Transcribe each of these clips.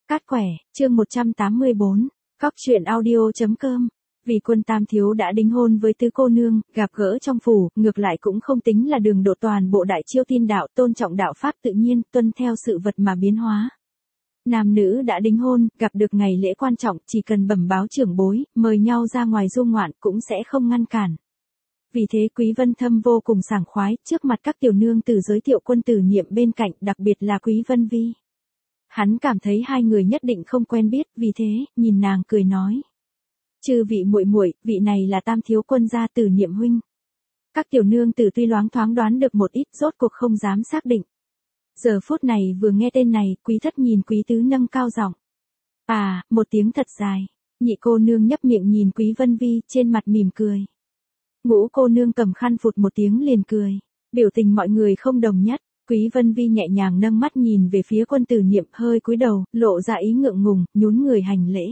Cát quẻ, chương 184, Cóc truyện audio.com. Vì quân tam thiếu đã đính hôn với tứ cô nương, gặp gỡ trong phủ, ngược lại cũng không tính là đường độ toàn bộ đại chiêu tin đạo, tôn trọng đạo pháp tự nhiên, tuân theo sự vật mà biến hóa. Nam nữ đã đính hôn, gặp được ngày lễ quan trọng, chỉ cần bẩm báo trưởng bối, mời nhau ra ngoài du ngoạn cũng sẽ không ngăn cản. Vì thế Quý Vân Thâm vô cùng sảng khoái, trước mặt các tiểu nương tử giới thiệu quân tử niệm bên cạnh, đặc biệt là Quý Vân Vi. Hắn cảm thấy hai người nhất định không quen biết, vì thế, nhìn nàng cười nói. Chư vị muội muội, vị này là tam thiếu quân gia Tử Niệm huynh. Các tiểu nương tử tuy loáng thoáng đoán được một ít, rốt cuộc không dám xác định. Giờ phút này vừa nghe tên này, Quý thất nhìn Quý tứ nâng cao giọng. À, một tiếng thật dài. Nhị cô nương nhấp miệng nhìn Quý Vân Vi, trên mặt mỉm cười. Ngũ cô nương cầm khăn phụt một tiếng liền cười. Biểu tình mọi người không đồng nhất. Quý Vân Vi nhẹ nhàng nâng mắt nhìn về phía quân tử niệm, hơi cúi đầu, lộ ra ý ngượng ngùng, nhún người hành lễ.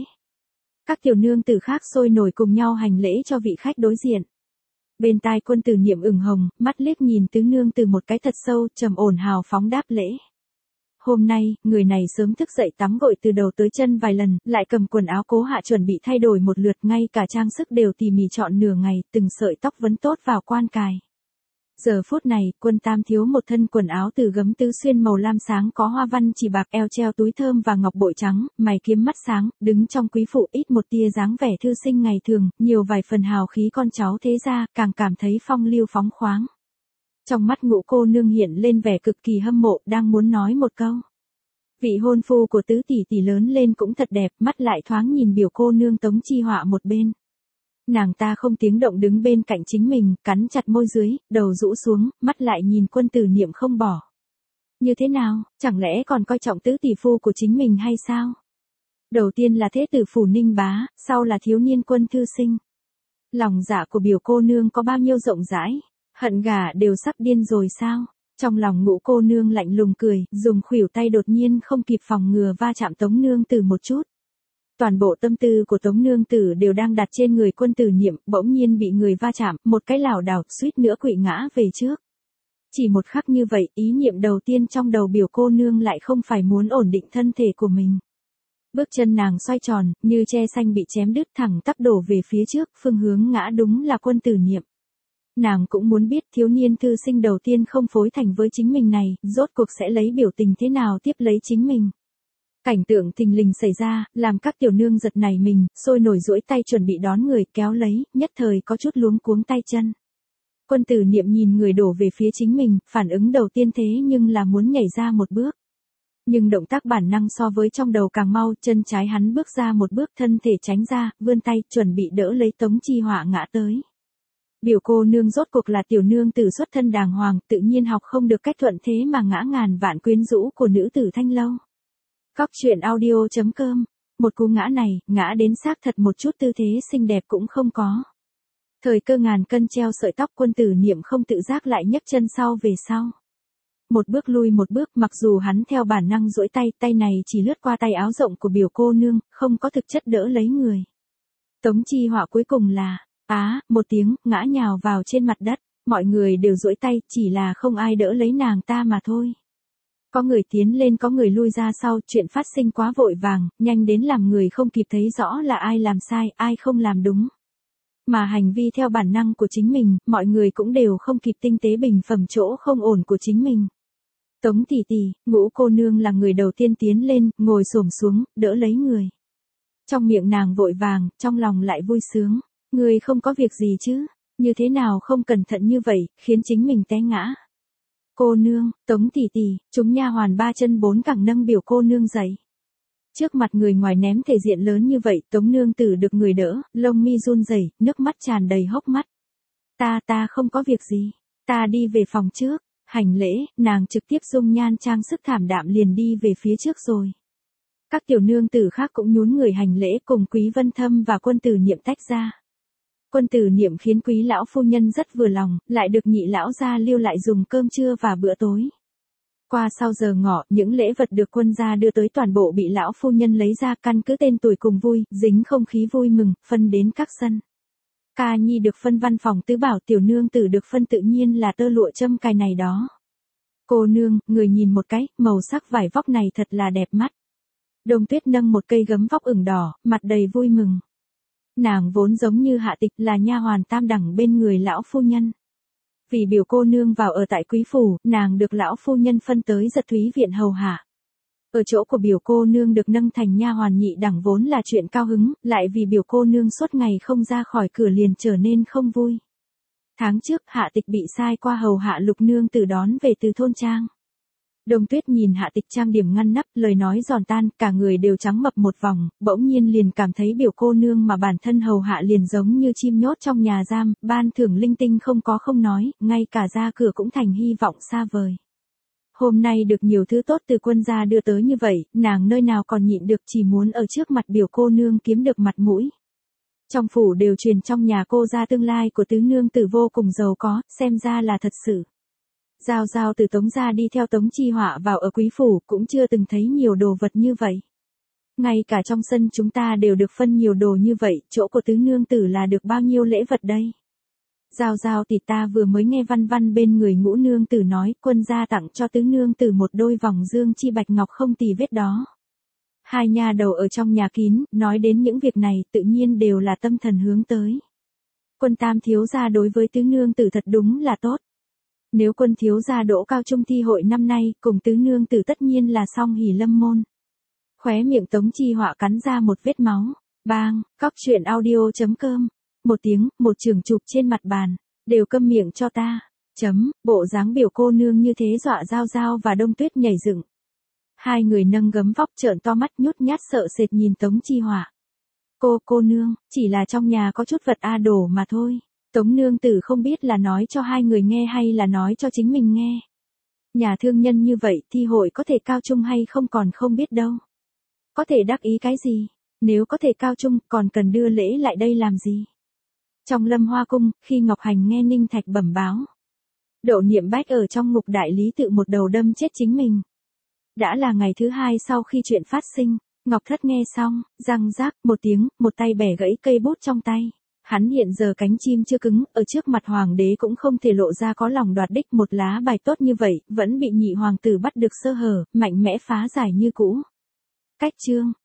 Các tiểu nương tử khác sôi nổi cùng nhau hành lễ cho vị khách đối diện. Bên tai quân tử niệm ửng hồng, mắt liếc nhìn tứ nương tử một cái thật sâu, trầm ổn hào phóng đáp lễ. Hôm nay, người này sớm thức dậy tắm gội từ đầu tới chân vài lần, lại cầm quần áo cố hạ chuẩn bị thay đổi một lượt, ngay cả trang sức đều tỉ mỉ chọn nửa ngày, từng sợi tóc vấn tốt vào quan cài. Giờ phút này, quân tam thiếu một thân quần áo từ gấm tứ xuyên màu lam sáng có hoa văn chỉ bạc, eo treo túi thơm và ngọc bội trắng, mày kiếm mắt sáng, đứng trong quý phụ ít một tia dáng vẻ thư sinh ngày thường, nhiều vài phần hào khí con cháu thế gia, càng cảm thấy phong lưu phóng khoáng. Trong mắt ngũ cô nương hiện lên vẻ cực kỳ hâm mộ, đang muốn nói một câu. Vị hôn phu của tứ tỷ tỷ lớn lên cũng thật đẹp, mắt lại thoáng nhìn biểu cô nương Tống Chi Họa một bên. Nàng ta không tiếng động đứng bên cạnh chính mình, cắn chặt môi dưới, đầu rũ xuống, mắt lại nhìn quân tử niệm không bỏ. Như thế nào, chẳng lẽ còn coi trọng tứ tỷ phu của chính mình hay sao? Đầu tiên là thế tử phủ Ninh Bá, sau là thiếu niên quân thư sinh. Lòng dạ của biểu cô nương có bao nhiêu rộng rãi, hận gả đều sắp điên rồi sao? Trong lòng ngũ cô nương lạnh lùng cười, dùng khuỷu tay đột nhiên không kịp phòng ngừa va chạm Tống nương tử một chút. Toàn bộ tâm tư của Tống nương tử đều đang đặt trên người quân tử niệm, bỗng nhiên bị người va chạm, một cái lảo đảo, suýt nữa quỵ ngã về trước. Chỉ một khắc như vậy, ý niệm đầu tiên trong đầu biểu cô nương lại không phải muốn ổn định thân thể của mình. Bước chân nàng xoay tròn, như tre xanh bị chém đứt, thẳng tắp đổ về phía trước, phương hướng ngã đúng là quân tử niệm. Nàng cũng muốn biết thiếu niên thư sinh đầu tiên không phối thành với chính mình này, rốt cuộc sẽ lấy biểu tình thế nào tiếp lấy chính mình. Cảnh tượng thình lình xảy ra, làm các tiểu nương giật nảy mình, sôi nổi duỗi tay chuẩn bị đón người, kéo lấy, nhất thời có chút luống cuống tay chân. Quân tử niệm nhìn người đổ về phía chính mình, phản ứng đầu tiên thế nhưng là muốn nhảy ra một bước. Nhưng động tác bản năng so với trong đầu càng mau, chân trái hắn bước ra một bước, thân thể tránh ra, vươn tay, chuẩn bị đỡ lấy Tống Chi Họa ngã tới. Biểu cô nương rốt cuộc là tiểu nương tử xuất thân đàng hoàng, tự nhiên học không được cách thuận thế mà ngã ngàn vạn quyến rũ của nữ tử Thanh Lâu. Cóc truyện audio.com. Một cú ngã này, ngã đến xác thật một chút tư thế xinh đẹp cũng không có. Thời cơ ngàn cân treo sợi tóc, quân tử niệm không tự giác lại nhấc chân sau về sau. Một bước lui một bước, mặc dù hắn theo bản năng duỗi tay, tay này chỉ lướt qua tay áo rộng của biểu cô nương, không có thực chất đỡ lấy người. Tống Chi Họa cuối cùng là, một tiếng, ngã nhào vào trên mặt đất, mọi người đều duỗi tay, chỉ là không ai đỡ lấy nàng ta mà thôi. Có người tiến lên có người lui ra sau, chuyện phát sinh quá vội vàng, nhanh đến làm người không kịp thấy rõ là ai làm sai, ai không làm đúng. Mà hành vi theo bản năng của chính mình, mọi người cũng đều không kịp tinh tế bình phẩm chỗ không ổn của chính mình. Tống tỷ tỷ, ngũ cô nương là người đầu tiên tiến lên, ngồi xổm xuống, đỡ lấy người. Trong miệng nàng vội vàng, trong lòng lại vui sướng. Người không có việc gì chứ, như thế nào không cẩn thận như vậy, khiến chính mình té ngã. Cô nương, Tống tỷ tỷ, chúng nha hoàn ba chân bốn cẳng nâng biểu cô nương dậy. Trước mặt người ngoài ném thể diện lớn như vậy, Tống nương tử được người đỡ, lông mi run rẩy, nước mắt tràn đầy hốc mắt. Ta không có việc gì, ta đi về phòng trước. Hành lễ, nàng trực tiếp dung nhan trang sức thảm đạm liền đi về phía trước rồi. Các tiểu nương tử khác cũng nhún người hành lễ, cùng Quý Vân Thâm và quân tử niệm tách ra. Quân tử niệm khiến quý lão phu nhân rất vừa lòng, lại được nhị lão gia lưu lại dùng cơm trưa và bữa tối. Qua sau giờ ngọ, những lễ vật được quân gia đưa tới toàn bộ bị lão phu nhân lấy ra, căn cứ tên tuổi cùng vui, dính không khí vui mừng, phân đến các sân. Ca nhi được phân văn phòng tứ bảo, tiểu nương tử được phân tự nhiên là tơ lụa châm cài này đó. Cô nương, người nhìn một cái, màu sắc vải vóc này thật là đẹp mắt. Đông Tuyết nâng một cây gấm vóc ửng đỏ, mặt đầy vui mừng. Nàng vốn giống như Hạ Tịch là nha hoàn tam đẳng bên người lão phu nhân. Vì biểu cô nương vào ở tại quý phủ, nàng được lão phu nhân phân tới Giật Thúy viện hầu hạ. Ở chỗ của biểu cô nương được nâng thành nha hoàn nhị đẳng vốn là chuyện cao hứng, lại vì biểu cô nương suốt ngày không ra khỏi cửa liền trở nên không vui. Tháng trước Hạ Tịch bị sai qua hầu hạ Lục nương tử đón về từ thôn trang. Đông Tuyết nhìn Hạ Tịch trang điểm ngăn nắp, lời nói giòn tan, cả người đều trắng mập một vòng, bỗng nhiên liền cảm thấy biểu cô nương mà bản thân hầu hạ liền giống như chim nhốt trong nhà giam, ban thưởng linh tinh không có không nói, ngay cả ra cửa cũng thành hy vọng xa vời. Hôm nay được nhiều thứ tốt từ quân gia đưa tới như vậy, nàng nơi nào còn nhịn được, chỉ muốn ở trước mặt biểu cô nương kiếm được mặt mũi. Trong phủ đều truyền trong nhà cô ra tương lai của tứ nương tử vô cùng giàu có, xem ra là thật sự. Giao Giao từ Tống gia đi theo Tống Chi Họa vào ở quý phủ cũng chưa từng thấy nhiều đồ vật như vậy. Ngay cả trong sân chúng ta đều được phân nhiều đồ như vậy, chỗ của tứ nương tử là được bao nhiêu lễ vật đây? Giao Giao thì ta vừa mới nghe Văn Văn bên người Ngũ nương tử nói, quân gia tặng cho tứ nương tử một đôi vòng dương chi bạch ngọc không tì vết đó. Hai nha đầu ở trong nhà kín, nói đến những việc này tự nhiên đều là tâm thần hướng tới. Quân tam thiếu gia đối với tứ nương tử thật đúng là tốt. Nếu quân thiếu gia đỗ cao trung thi hội năm nay, cùng tứ nương tử tất nhiên là song hỷ lâm môn. Khóe miệng Tống Chi Họa cắn ra một vết máu. Bang, cóc truyện audio.com. Một tiếng, một trường chụp trên mặt bàn. Đều câm miệng cho ta. Bộ dáng biểu cô nương như thế dọa Giao Giao và Đông Tuyết nhảy dựng. Hai người nâng gấm vóc trợn to mắt nhút nhát sợ sệt nhìn Tống Chi Họa. Cô nương, chỉ là trong nhà có chút vật đổ mà thôi. Tống nương tử không biết là nói cho hai người nghe hay là nói cho chính mình nghe. Nhà thương nhân như vậy thi hội có thể cao trung hay không còn không biết đâu. Có thể đắc ý cái gì, nếu có thể cao trung còn cần đưa lễ lại đây làm gì. Trong Lâm Hoa cung, khi Ngọc Hành nghe Ninh Thạch bẩm báo. Đỗ Niệm Bách ở trong ngục đại lý tự một đầu đâm chết chính mình. Đã là ngày thứ hai sau khi chuyện phát sinh, Ngọc Thất nghe xong, răng rác một tiếng, một tay bẻ gãy cây bút trong tay. Hắn hiện giờ cánh chim chưa cứng, ở trước mặt hoàng đế cũng không thể lộ ra có lòng đoạt đích, một lá bài tốt như vậy, vẫn bị nhị hoàng tử bắt được sơ hở, mạnh mẽ phá giải như cũ. Cách chương